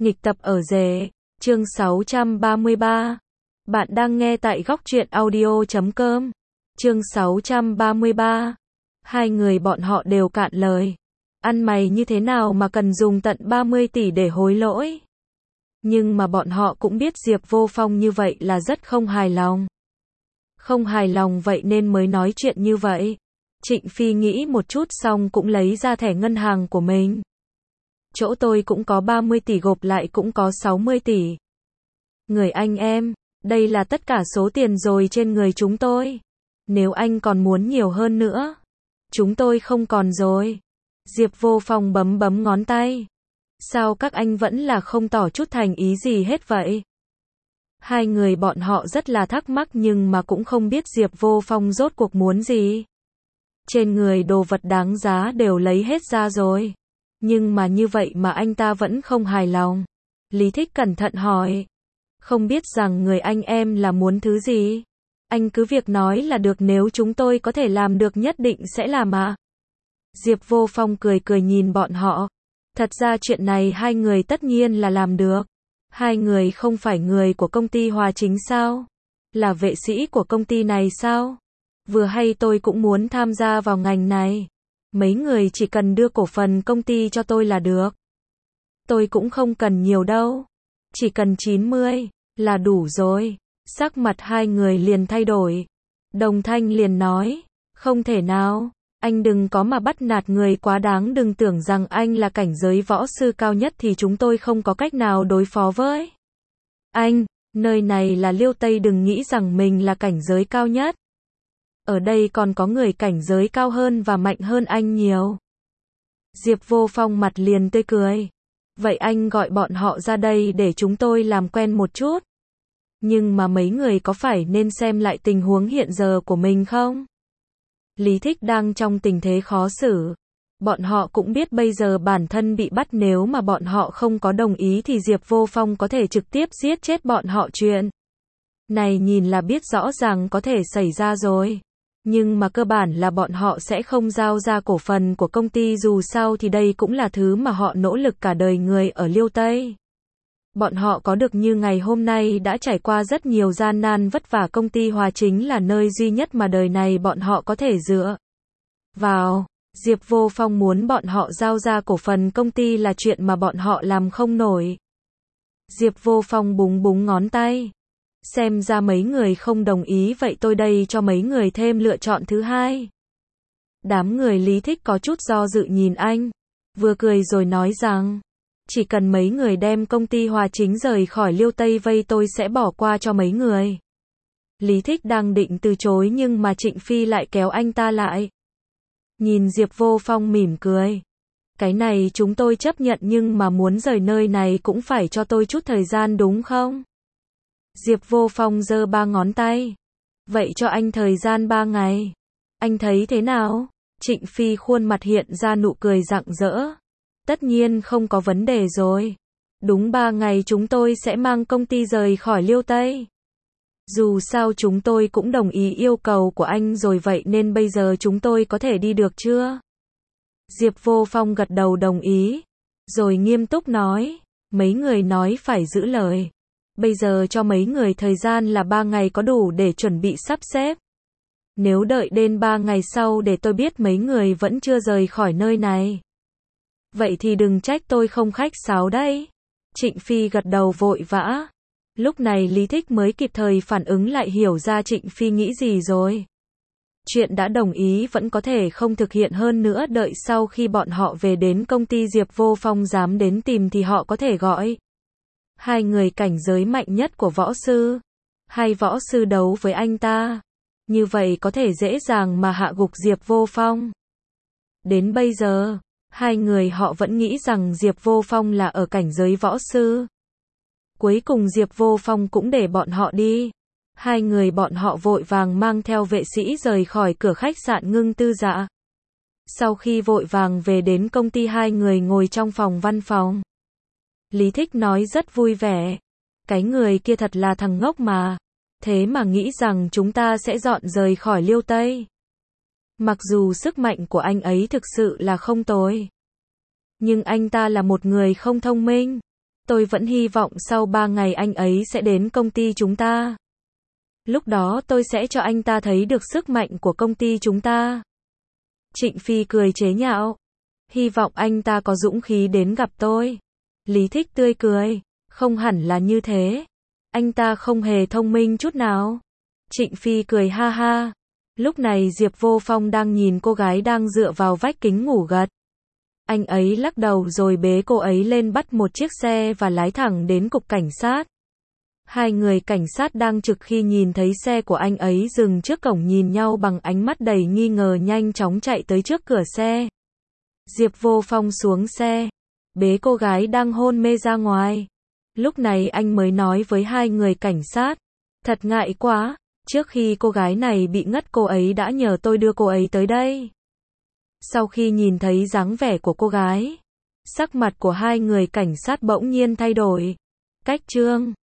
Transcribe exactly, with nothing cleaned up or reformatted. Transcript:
Nghịch tập ở rể, chương sáu trăm ba mươi ba. Bạn đang nghe tại góc truyện audio chấm com. Chương sáu trăm ba mươi ba. Hai người bọn họ đều cạn lời. Ăn mày như thế nào mà cần dùng tận ba mươi tỷ để hối lỗi? Nhưng mà bọn họ cũng biết Diệp Vô Phong như vậy là rất không hài lòng. Không hài lòng vậy nên mới nói chuyện như vậy. Trịnh Phi nghĩ một chút xong cũng lấy ra thẻ ngân hàng của mình. Chỗ tôi cũng có ba mươi tỷ, gộp lại cũng có sáu mươi tỷ. Người anh em, đây là tất cả số tiền rồi trên người chúng tôi. Nếu anh còn muốn nhiều hơn nữa, chúng tôi không còn rồi. Diệp Vô Phong bấm bấm ngón tay. Sao các anh vẫn là không tỏ chút thành ý gì hết vậy? Hai người bọn họ rất là thắc mắc nhưng mà cũng không biết Diệp Vô Phong rốt cuộc muốn gì. Trên người đồ vật đáng giá đều lấy hết ra rồi. Nhưng mà như vậy mà anh ta vẫn không hài lòng. Lý Thích cẩn thận hỏi. Không biết rằng người anh em là muốn thứ gì? Anh cứ việc nói là được, nếu chúng tôi có thể làm được nhất định sẽ làm ạ. À? Diệp Vô Phong cười cười nhìn bọn họ. Thật ra chuyện này hai người tất nhiên là làm được. Hai người không phải người của công ty Hòa Chính sao? Là vệ sĩ của công ty này sao? Vừa hay tôi cũng muốn tham gia vào ngành này. Mấy người chỉ cần đưa cổ phần công ty cho tôi là được. Tôi cũng không cần nhiều đâu. Chỉ cần chín mươi là đủ rồi. Sắc mặt hai người liền thay đổi. Đồng Thanh liền nói. Không thể nào. Anh đừng có mà bắt nạt người quá đáng, đừng tưởng rằng anh là cảnh giới võ sư cao nhất thì chúng tôi không có cách nào đối phó với anh. Nơi này là Liêu Tây, đừng nghĩ rằng mình là cảnh giới cao nhất. Ở đây còn có người cảnh giới cao hơn và mạnh hơn anh nhiều. Diệp Vô Phong mặt liền tươi cười. Vậy anh gọi bọn họ ra đây để chúng tôi làm quen một chút. Nhưng mà mấy người có phải nên xem lại tình huống hiện giờ của mình không? Lý Thích đang trong tình thế khó xử. Bọn họ cũng biết bây giờ bản thân bị bắt, nếu mà bọn họ không có đồng ý thì Diệp Vô Phong có thể trực tiếp giết chết bọn họ. Chuyện này nhìn là biết rõ ràng có thể xảy ra rồi. Nhưng mà cơ bản là bọn họ sẽ không giao ra cổ phần của công ty, dù sao thì đây cũng là thứ mà họ nỗ lực cả đời người ở Liêu Tây. Bọn họ có được như ngày hôm nay đã trải qua rất nhiều gian nan vất vả, công ty Hòa Chính là nơi duy nhất mà đời này bọn họ có thể dựa vào. Diệp Vô Phong muốn bọn họ giao ra cổ phần công ty là chuyện mà bọn họ làm không nổi. Diệp Vô Phong búng búng ngón tay. Xem ra mấy người không đồng ý, vậy tôi đây cho mấy người thêm lựa chọn thứ hai. Đám người Lý Thích có chút do dự nhìn anh, vừa cười rồi nói rằng, chỉ cần mấy người đem công ty Hòa Chính rời khỏi Liêu Tây vây, tôi sẽ bỏ qua cho mấy người. Lý Thích đang định từ chối nhưng mà Trịnh Phi lại kéo anh ta lại. Nhìn Diệp Vô Phong mỉm cười. Cái này chúng tôi chấp nhận, nhưng mà muốn rời nơi này cũng phải cho tôi chút thời gian đúng không? Diệp Vô Phong giơ ba ngón tay. Vậy cho anh thời gian ba ngày. Anh thấy thế nào? Trịnh Phi khuôn mặt hiện ra nụ cười rạng rỡ. Tất nhiên không có vấn đề rồi. Đúng ba ngày chúng tôi sẽ mang công ty rời khỏi Liêu Tây. Dù sao chúng tôi cũng đồng ý yêu cầu của anh rồi, vậy nên bây giờ chúng tôi có thể đi được chưa? Diệp Vô Phong gật đầu đồng ý. Rồi nghiêm túc nói. Mấy người nói phải giữ lời. Bây giờ cho mấy người thời gian là ba ngày có đủ để chuẩn bị sắp xếp. Nếu đợi đến ba ngày sau để tôi biết mấy người vẫn chưa rời khỏi nơi này, vậy thì đừng trách tôi không khách sáo đấy. Trịnh Phi gật đầu vội vã. Lúc này Lý Thích mới kịp thời phản ứng lại, hiểu ra Trịnh Phi nghĩ gì rồi. Chuyện đã đồng ý vẫn có thể không thực hiện, hơn nữa đợi sau khi bọn họ về đến công ty Diệp Vô Phong dám đến tìm thì họ có thể gọi hai người cảnh giới mạnh nhất của võ sư, hai võ sư đấu với anh ta. Như vậy có thể dễ dàng mà hạ gục Diệp Vô Phong. Đến bây giờ, hai người họ vẫn nghĩ rằng Diệp Vô Phong là ở cảnh giới võ sư. Cuối cùng Diệp Vô Phong cũng để bọn họ đi. Hai người bọn họ vội vàng mang theo vệ sĩ rời khỏi cửa khách sạn Ngưng Tư Dạ. Sau khi vội vàng về đến công ty, hai người ngồi trong phòng văn phòng. Lý Thích nói rất vui vẻ. Cái người kia thật là thằng ngốc mà. Thế mà nghĩ rằng chúng ta sẽ dọn rời khỏi Liêu Tây. Mặc dù sức mạnh của anh ấy thực sự là không tồi, nhưng anh ta là một người không thông minh. Tôi vẫn hy vọng sau ba ngày anh ấy sẽ đến công ty chúng ta. Lúc đó tôi sẽ cho anh ta thấy được sức mạnh của công ty chúng ta. Trịnh Phi cười chế nhạo. Hy vọng anh ta có dũng khí đến gặp tôi. Lý Thích tươi cười. Không hẳn là như thế. Anh ta không hề thông minh chút nào. Trịnh Phi cười ha ha. Lúc này Diệp Vô Phong đang nhìn cô gái đang dựa vào vách kính ngủ gật. Anh ấy lắc đầu rồi bế cô ấy lên bắt một chiếc xe và lái thẳng đến cục cảnh sát. Hai người cảnh sát đang trực khi nhìn thấy xe của anh ấy dừng trước cổng nhìn nhau bằng ánh mắt đầy nghi ngờ nhanh chóng chạy tới trước cửa xe. Diệp Vô Phong xuống xe, bế cô gái đang hôn mê ra ngoài. Lúc này anh mới nói với hai người cảnh sát, thật ngại quá, trước khi cô gái này bị ngất cô ấy đã nhờ tôi đưa cô ấy tới đây. Sau khi nhìn thấy dáng vẻ của cô gái, sắc mặt của hai người cảnh sát bỗng nhiên thay đổi. Cách chương